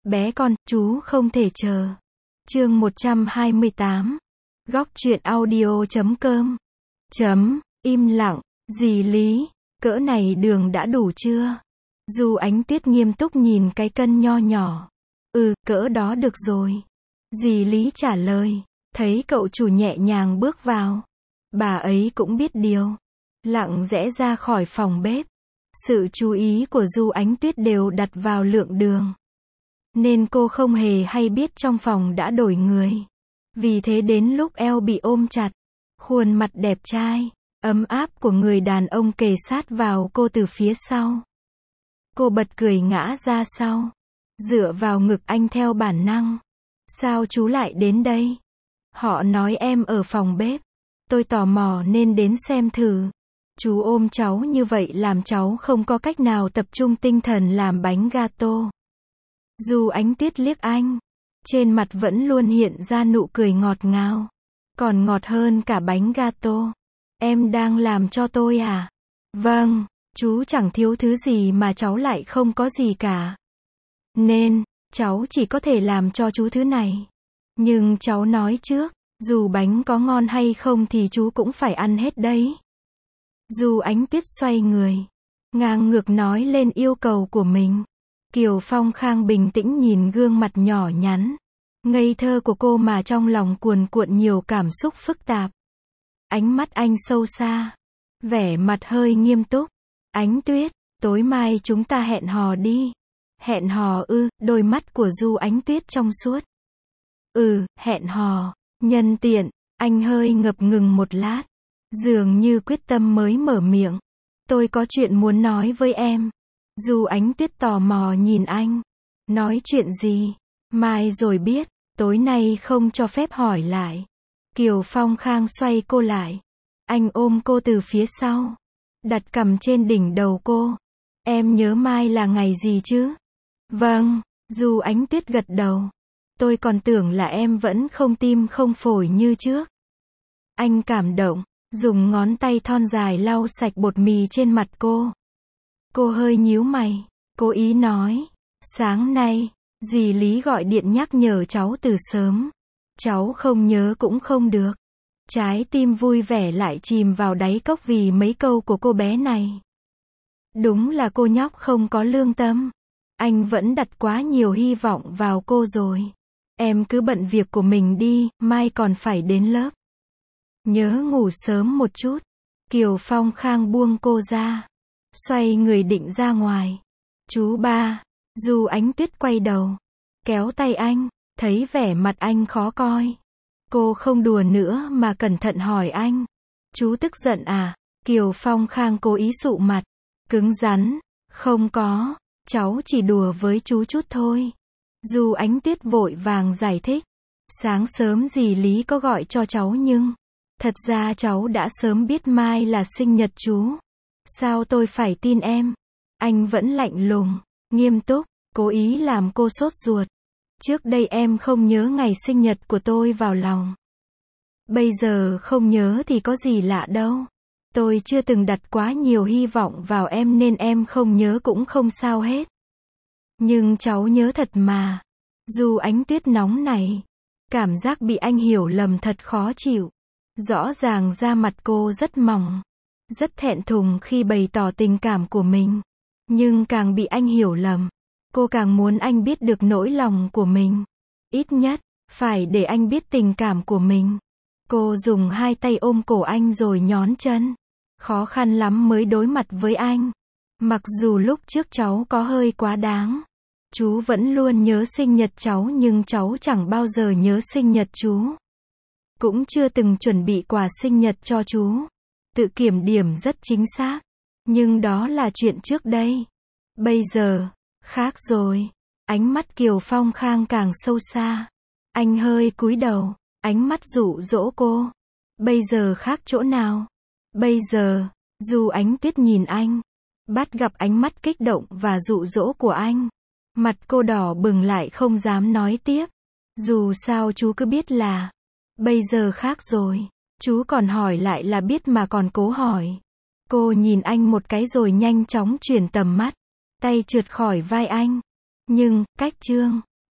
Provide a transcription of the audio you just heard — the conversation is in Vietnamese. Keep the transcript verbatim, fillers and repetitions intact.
Bé con, chú không thể chờ. Chương một trăm hai mươi tám. Góc truyện audio chấm com. Chấm, im lặng, dì Lý, cỡ này đường đã đủ chưa? Du Ánh Tuyết nghiêm túc nhìn cái cân nho nhỏ. Ừ, cỡ đó được rồi. Dì Lý trả lời. Thấy cậu chủ nhẹ nhàng bước vào. Bà ấy cũng biết điều. Lặng rẽ ra khỏi phòng bếp. Sự chú ý của Du Ánh Tuyết đều đặt vào lượng đường. Nên cô không hề hay biết trong phòng đã đổi người. Vì thế đến lúc eo bị ôm chặt, khuôn mặt đẹp trai, ấm áp của người đàn ông kề sát vào cô từ phía sau. Cô bật cười ngã ra sau, dựa vào ngực anh theo bản năng. Sao chú lại đến đây? Họ nói em ở phòng bếp. Tôi tò mò nên đến xem thử. Chú ôm cháu như vậy làm cháu không có cách nào tập trung tinh thần làm bánh gato. Du Ánh Tuyết liếc anh. Trên mặt vẫn luôn hiện ra nụ cười ngọt ngào. Còn ngọt hơn cả bánh gato. Em đang làm cho tôi à? Vâng, chú chẳng thiếu thứ gì mà cháu lại không có gì cả. Nên, cháu chỉ có thể làm cho chú thứ này. Nhưng cháu nói trước, dù bánh có ngon hay không thì chú cũng phải ăn hết đấy. Du Ánh Tuyết xoay người, ngang ngược nói lên yêu cầu của mình. Kiều Phong Khang bình tĩnh nhìn gương mặt nhỏ nhắn, ngây thơ của cô mà trong lòng cuồn cuộn nhiều cảm xúc phức tạp. Ánh mắt anh sâu xa, vẻ mặt hơi nghiêm túc. Ánh Tuyết, tối mai chúng ta hẹn hò đi. Hẹn hò ư? Đôi mắt của Du Ánh Tuyết trong suốt. Ừ, hẹn hò. Nhân tiện, anh hơi ngập ngừng một lát, dường như quyết tâm mới mở miệng. Tôi có chuyện muốn nói với em. Du Ánh Tuyết tò mò nhìn anh. Nói chuyện gì? Mai rồi biết, tối nay không cho phép hỏi lại. Kiều Phong Khang xoay cô lại. Anh ôm cô từ phía sau, đặt cằm trên đỉnh đầu cô. Em nhớ mai là ngày gì chứ? Vâng, Du Ánh Tuyết gật đầu. Tôi còn tưởng là em vẫn không tim không phổi như trước. Anh cảm động, dùng ngón tay thon dài lau sạch bột mì trên mặt cô. Cô hơi nhíu mày, cố ý nói. Sáng nay, dì Lý gọi điện nhắc nhở cháu từ sớm. Cháu không nhớ cũng không được. Trái tim vui vẻ lại chìm vào đáy cốc vì mấy câu của cô bé này. Đúng là cô nhóc không có lương tâm. Anh vẫn đặt quá nhiều hy vọng vào cô rồi. Em cứ bận việc của mình đi, mai còn phải đến lớp. Nhớ ngủ sớm một chút. Kiều Phong Khang buông cô ra, xoay người định ra ngoài. Chú ba. Du Ánh Tuyết quay đầu, kéo tay anh, thấy vẻ mặt anh khó coi. Cô không đùa nữa mà cẩn thận hỏi anh. Chú tức giận à? Kiều Phong Khang cố ý sụ mặt, cứng rắn. Không có, cháu chỉ đùa với chú chút thôi. Du Ánh Tuyết vội vàng giải thích. Sáng sớm dì Lý có gọi cho cháu nhưng thật ra cháu đã sớm biết mai là sinh nhật chú. Sao tôi phải tin em? Anh vẫn lạnh lùng, nghiêm túc, cố ý làm cô sốt ruột. Trước đây em không nhớ ngày sinh nhật của tôi vào lòng. Bây giờ không nhớ thì có gì lạ đâu. Tôi chưa từng đặt quá nhiều hy vọng vào em nên em không nhớ cũng không sao hết. Nhưng cháu nhớ thật mà. Du Ánh Tuyết nóng này. Cảm giác bị anh hiểu lầm thật khó chịu. Rõ ràng da mặt cô rất mỏng, rất thẹn thùng khi bày tỏ tình cảm của mình. Nhưng càng bị anh hiểu lầm, cô càng muốn anh biết được nỗi lòng của mình. Ít nhất, phải để anh biết tình cảm của mình. Cô dùng hai tay ôm cổ anh rồi nhón chân. Khó khăn lắm mới đối mặt với anh. Mặc dù lúc trước cháu có hơi quá đáng. Chú vẫn luôn nhớ sinh nhật cháu nhưng cháu chẳng bao giờ nhớ sinh nhật chú. Cũng chưa từng chuẩn bị quà sinh nhật cho chú. Tự kiểm điểm rất chính xác. Nhưng đó là chuyện trước đây. Bây giờ, khác rồi. Ánh mắt Kiều Phong Khang càng sâu xa. Anh hơi cúi đầu, ánh mắt dụ dỗ cô. Bây giờ khác chỗ nào? Bây giờ, Du Ánh Tuyết nhìn anh, bắt gặp ánh mắt kích động và dụ dỗ của anh. Mặt cô đỏ bừng lại không dám nói tiếp. Dù sao chú cứ biết là bây giờ khác rồi. Chú còn hỏi lại là biết mà còn cố hỏi. Cô nhìn anh một cái rồi nhanh chóng chuyển tầm mắt. Tay trượt khỏi vai anh. Nhưng, cách chương.